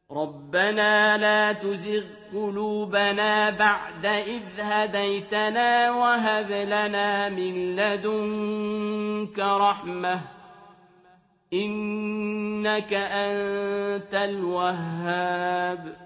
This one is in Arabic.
رَبَّنَا لَا تُزِغْ قُلُوبَنَا بَعْدَ إِذْ هَدَيْتَنَا وَهَبْ لَنَا مِن لَّدُنكَ رَحْمَةً ۚ إِنَّكَ أَنتَ الْوَهَّابُ